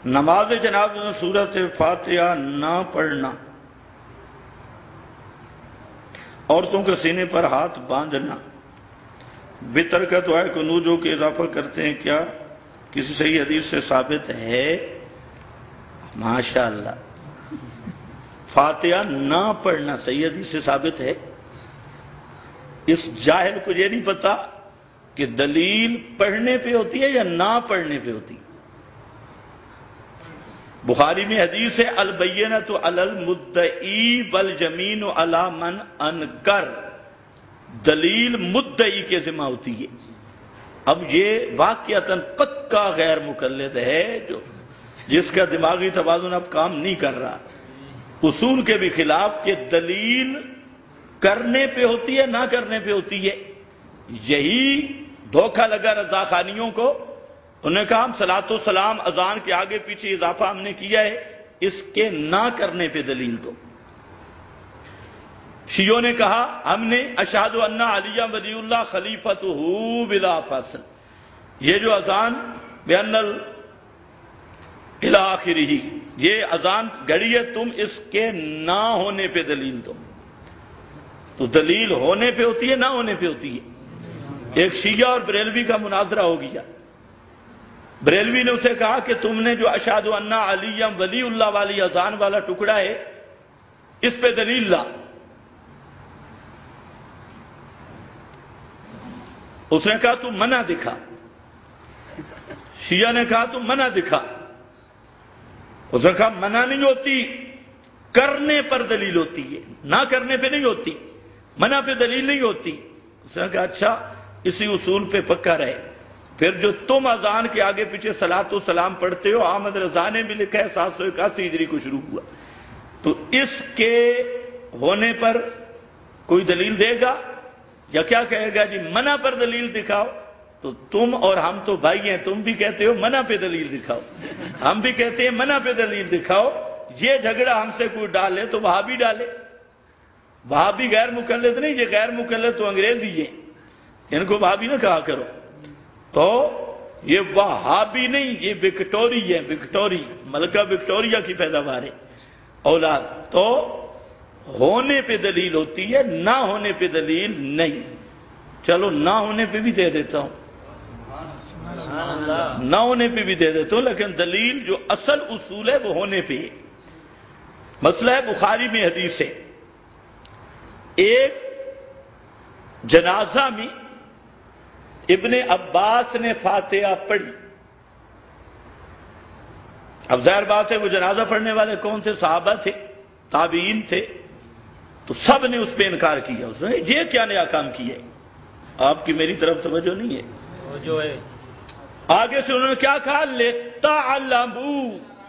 نماز جناب میں سورۃ فاتحہ نہ پڑھنا، عورتوں کے سینے پر ہاتھ باندھنا، وتر کا دعائے قنوت جو کہ اضافہ کرتے ہیں، کیا کسی صحیح حدیث سے ثابت ہے؟ ماشاءاللہ، فاتحہ نہ پڑھنا صحیح حدیث سے ثابت ہے؟ اس جاہل کو یہ نہیں پتا کہ دلیل پڑھنے پہ ہوتی ہے یا نہ پڑھنے پہ ہوتی ہے۔ بخاری میں حدیث ہے البینۃ علی المدعی والجمین علی من انکر، دلیل مدعی کے ذمہ ہوتی ہے۔ اب یہ واقعتاً پکا غیر مقلد ہے جس کا دماغی توازن اب کام نہیں کر رہا، اصول کے بھی خلاف کہ دلیل کرنے پہ ہوتی ہے نہ کرنے پہ ہوتی ہے۔ یہی دھوکہ لگا رضاخانیوں کو، انہوں نے کہا ہم صلاۃ و سلام اذان کے آگے پیچھے اضافہ ہم نے کیا ہے، اس کے نہ کرنے پہ دلیل دو۔ شیعوں نے کہا ہم نے اشہد ان علی ولی اللہ خلیفۃہ بلا فصل، یہ جو اذان بین الی آخرہ، یہ اذان گڑی ہے، تم اس کے نہ ہونے پہ دلیل دو۔ تو دلیل ہونے پہ ہوتی ہے نہ ہونے پہ ہوتی ہے۔ ایک شیعہ اور بریلوی کا مناظرہ ہو گیا، بریلوی نے اسے کہا کہ تم نے جو اشہد ان علی ولی اللہ والی اذان والا ٹکڑا ہے اس پہ دلیل لا۔ اس نے کہا تم منع دکھا، شیعہ نے کہا تم منع دکھا۔ اس نے کہا منع نہیں ہوتی، کرنے پر دلیل ہوتی ہے، نہ کرنے پہ نہیں ہوتی، منع پہ دلیل نہیں ہوتی۔ اس نے کہا اچھا اسی اصول پہ پکا رہے۔ پھر جو تم اذان کے آگے پیچھے صلاۃ و سلام پڑھتے ہو، احمد رضا نے بھی لکھا ہے 781 ہجری کو شروع ہوا، تو اس کے ہونے پر کوئی دلیل دے گا یا کیا کہے گا جی منع پر دلیل دکھاؤ؟ تو تم اور ہم تو بھائی ہیں، تم بھی کہتے ہو منع پہ دلیل دکھاؤ، ہم بھی کہتے ہیں منع پہ دلیل دکھاؤ۔ یہ جھگڑا ہم سے کوئی ڈالے تو وہاں بھی ڈالے، وہاں بھی غیر مقلد نہیں، یہ غیر مقلد تو انگریزی ہے، ان کو وہاں بھی نہ کہا کرو۔ تو یہ وہابی نہیں، یہ وکٹوری ہے، وکٹوری ملکہ وکٹوریہ کی پیداوار ہے اولاد۔ تو ہونے پہ دلیل ہوتی ہے، نہ ہونے پہ دلیل نہیں۔ چلو نہ ہونے پہ بھی دے دیتا ہوں، نہ ہونے پہ بھی دے دیتا ہوں، لیکن دلیل جو اصل اصول ہے وہ ہونے پہ ہے۔ مسئلہ ہے بخاری میں حدیث ہے، ایک جنازہ میں ابن عباس نے فاتحہ پڑھی۔ اب ظاہر بات ہے وہ جنازہ پڑھنے والے کون تھے؟ صحابہ تھے، تابعین تھے، تو سب نے اس پہ انکار کیا۔ اس نے یہ کیا نیا کام کیا ہے؟ آپ کی میری طرف توجہ نہیں ہے، جو ہے آگے سے انہوں نے کیا کہا؟ لِتَعْلَمُوا،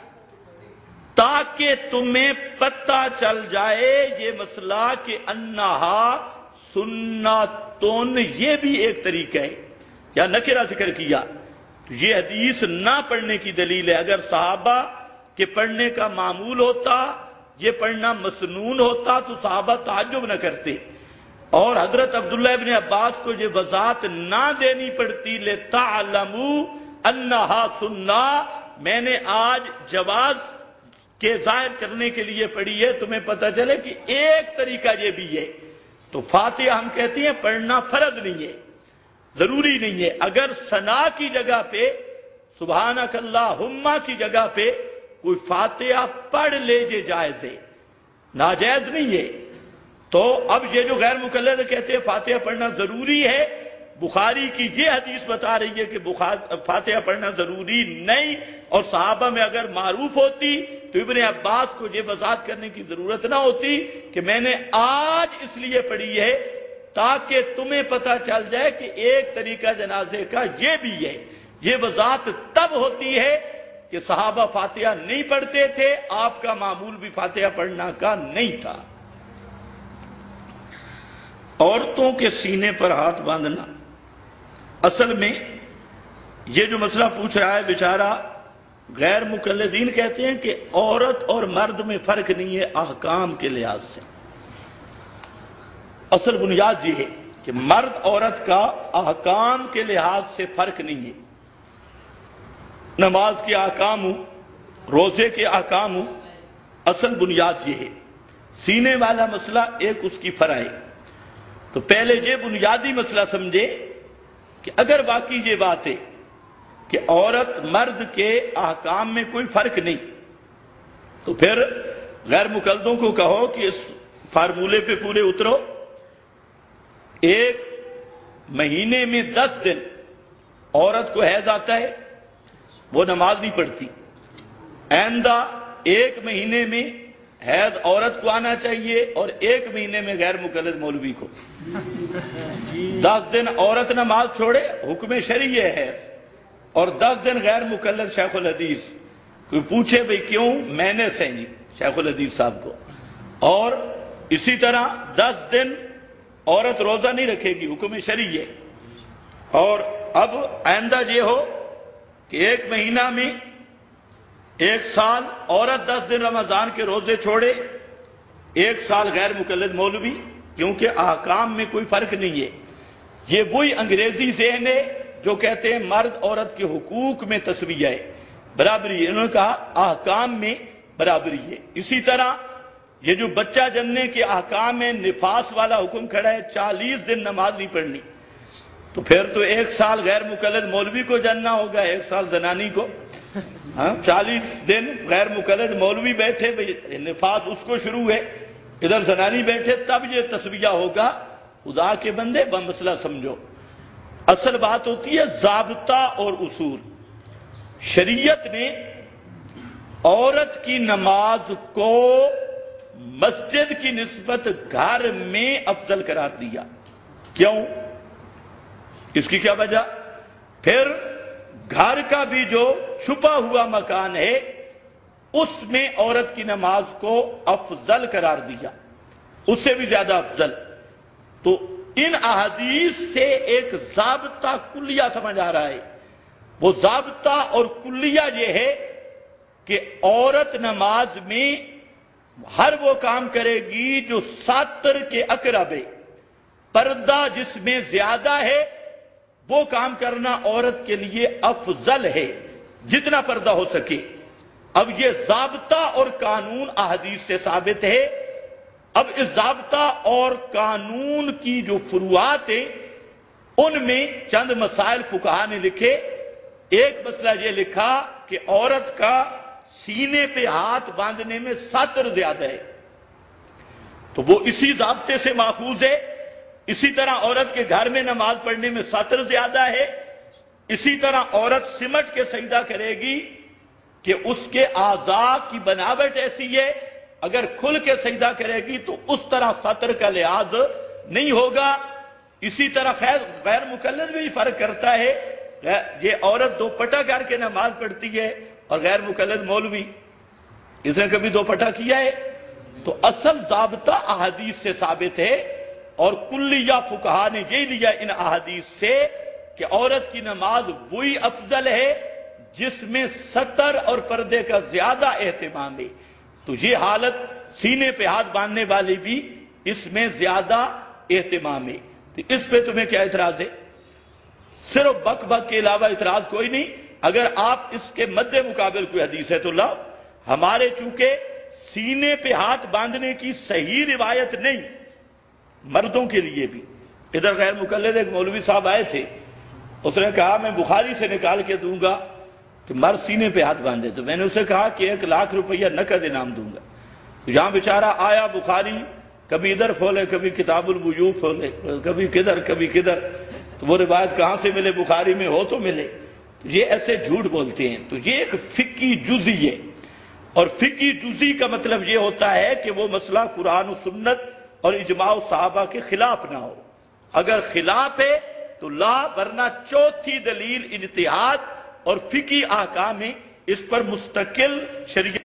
تاکہ تمہیں پتہ چل جائے یہ مسئلہ کہ انہا سنتون، یہ بھی ایک طریقہ ہے۔ کیا نکرہ ذکر کیا؟ تو یہ حدیث نہ پڑھنے کی دلیل ہے۔ اگر صحابہ کے پڑھنے کا معمول ہوتا، یہ پڑھنا مسنون ہوتا، تو صحابہ تعجب نہ کرتے، اور حضرت عبداللہ ابن عباس کو یہ وضاحت نہ دینی پڑتی لِتَعْلَمُوا أَنَّهَا سُنَّةٌ۔ میں نے آج جواز کے ظاہر کرنے کے لیے پڑھی ہے، تمہیں پتہ چلے کہ ایک طریقہ یہ بھی ہے۔ تو فاتحہ ہم کہتے ہیں پڑھنا فرض نہیں ہے، ضروری نہیں ہے۔ اگر ثنا کی جگہ پہ، سبحانک اللہم کی جگہ پہ کوئی فاتحہ پڑھ لے یہ جائز ہے، ناجائز نہیں ہے۔ تو اب یہ جو غیر مقلد کہتے ہیں فاتحہ پڑھنا ضروری ہے، بخاری کی یہ حدیث بتا رہی ہے کہ فاتحہ پڑھنا ضروری نہیں، اور صحابہ میں اگر معروف ہوتی تو ابن عباس کو یہ وضاحت کرنے کی ضرورت نہ ہوتی کہ میں نے آج اس لیے پڑھی ہے تاکہ تمہیں پتہ چل جائے کہ ایک طریقہ جنازے کا یہ بھی ہے۔ یہ وضاحت تب ہوتی ہے کہ صحابہ فاتحہ نہیں پڑھتے تھے، آپ کا معمول بھی فاتحہ پڑھنا کا نہیں تھا۔ عورتوں کے سینے پر ہاتھ باندھنا، اصل میں یہ جو مسئلہ پوچھ رہا ہے بیچارہ، غیر مقلدین کہتے ہیں کہ عورت اور مرد میں فرق نہیں ہے احکام کے لحاظ سے۔ اصل بنیاد یہ ہے کہ مرد عورت کا احکام کے لحاظ سے فرق نہیں ہے۔ نماز کے احکام ہوں، روزے کے احکام اصل بنیاد یہ ہے، سینے والا مسئلہ ایک اس کی فرع ہے۔ تو پہلے یہ بنیادی مسئلہ سمجھے کہ اگر واقعی یہ بات ہے کہ عورت مرد کے احکام میں کوئی فرق نہیں، تو پھر غیر مقلدوں کو کہو کہ اس فارمولے پہ پورے اترو، ایک مہینے میں 10 دن عورت کو حیض آتا ہے، وہ نماز نہیں پڑھتی، آئندہ ایک مہینے میں حیض عورت کو آنا چاہیے اور ایک مہینے میں غیر مقلد مولوی کو۔ 10 دن عورت نماز چھوڑے، حکم شرعی ہے، اور 10 دن غیر مقلد شیخ الحدیث۔ کوئی پوچھے بھئی کیوں؟ میں نے جی شیخ الحدیث صاحب کو۔ اور اسی طرح 10 دن عورت روزہ نہیں رکھے گی، حکم شرعی ہے۔ اور اب آئندہ یہ ہو کہ ایک مہینہ میں 1 سال عورت 10 دن رمضان کے روزے چھوڑے، 1 سال غیر مقلد مولوی، کیونکہ احکام میں کوئی فرق نہیں ہے۔ یہ وہی انگریزی ذہن ہے جو کہتے ہیں مرد عورت کے حقوق میں تسویہ ہے، برابری ہے۔ انہوں نے کہا احکام میں برابری ہے۔ اسی طرح یہ جو بچہ جننے کے احکام میں نفاس والا حکم کھڑا ہے، 40 دن نماز نہیں پڑھنی، تو پھر تو 1 سال غیر مقلد مولوی کو جننا ہوگا، 1 سال زنانی کو۔ 40 دن غیر مقلد مولوی بیٹھے، نفاس اس کو شروع ہے، ادھر زنانی بیٹھے، تب یہ تسویہ ہوگا۔ خدا کے بندے مسئلہ سمجھو، اصل بات ہوتی ہے ضابطہ اور اصول۔ شریعت نے عورت کی نماز کو مسجد کی نسبت گھر میں افضل قرار دیا۔ کیوں؟ اس کی کیا وجہ؟ پھر گھر کا بھی جو چھپا ہوا مکان ہے اس میں عورت کی نماز کو افضل قرار دیا، اس سے بھی زیادہ افضل۔ تو ان احادیث سے ایک ضابطہ کلیہ سمجھ آ رہا ہے۔ وہ ضابطہ اور کلیہ یہ ہے کہ عورت نماز میں ہر وہ کام کرے گی جو ساتر کے اقرب ہے، پردہ جس میں زیادہ ہے وہ کام کرنا عورت کے لیے افضل ہے، جتنا پردہ ہو سکے۔ اب یہ ضابطہ اور قانون احادیث سے ثابت ہے۔ اب اس ضابطہ اور قانون کی جو فروعات ہیں ان میں چند مسائل فقہا نے لکھے۔ ایک مسئلہ یہ لکھا کہ عورت کا سینے پہ ہاتھ باندھنے میں ساتر زیادہ ہے، تو وہ اسی ضابطے سے ماخوذ ہے۔ اسی طرح عورت کے گھر میں نماز پڑھنے میں ساتر زیادہ ہے۔ اسی طرح عورت سمٹ کے سجدہ کرے گی کہ اس کے اعضاء کی بناوٹ ایسی ہے، اگر کھل کے سجدہ کرے گی تو اس طرح ساتر کا لحاظ نہیں ہوگا۔ اسی طرح غیر مقلد بھی فرق کرتا ہے، یہ عورت دوپٹہ کر کے نماز پڑھتی ہے اور غیر مقلد مولوی، اس نے کبھی دوپٹہ کیا ہے؟ تو اصل ضابطہ احادیث سے ثابت ہے، اور کلیہ فقہا نے یہ لیا ان احادیث سے کہ عورت کی نماز وہی افضل ہے جس میں ستر اور پردے کا زیادہ اہتمام ہے۔ تو یہ حالت سینے پہ ہاتھ باندھنے والی بھی اس میں زیادہ اہتمام ہے۔ تو اس پہ تمہیں کیا اعتراض ہے؟ صرف بک بک کے علاوہ اعتراض کوئی نہیں۔ اگر آپ اس کے مد مقابل کوئی حدیث ہے تو لاؤ۔ ہمارے چونکہ سینے پہ ہاتھ باندھنے کی صحیح روایت نہیں، مردوں کے لیے بھی۔ ادھر غیر مقلد ایک مولوی صاحب آئے تھے، اس نے کہا میں بخاری سے نکال کے دوں گا کہ مرد سینے پہ ہاتھ باندھے، تو میں نے اسے کہا کہ 1 لاکھ روپیہ نقد انعام دوں گا۔ تو یہاں بیچارہ آیا، بخاری کبھی ادھر کھولے، کبھی کتاب الوضوء کھولے، کبھی کدھر کبھی کدھر، تو وہ روایت کہاں سے ملے؟ بخاری میں ہو تو ملے۔ تو یہ ایسے جھوٹ بولتے ہیں۔ تو یہ ایک فقہی جزئی ہے، اور فقہی جزئی کا مطلب یہ ہوتا ہے کہ وہ مسئلہ قرآن و سنت اور اجماع صحابہ کے خلاف نہ ہو۔ اگر خلاف ہے تو لا، ورنہ چوتھی دلیل اجتہاد اور فقہی احکام ہے، اس پر مستقل شریعت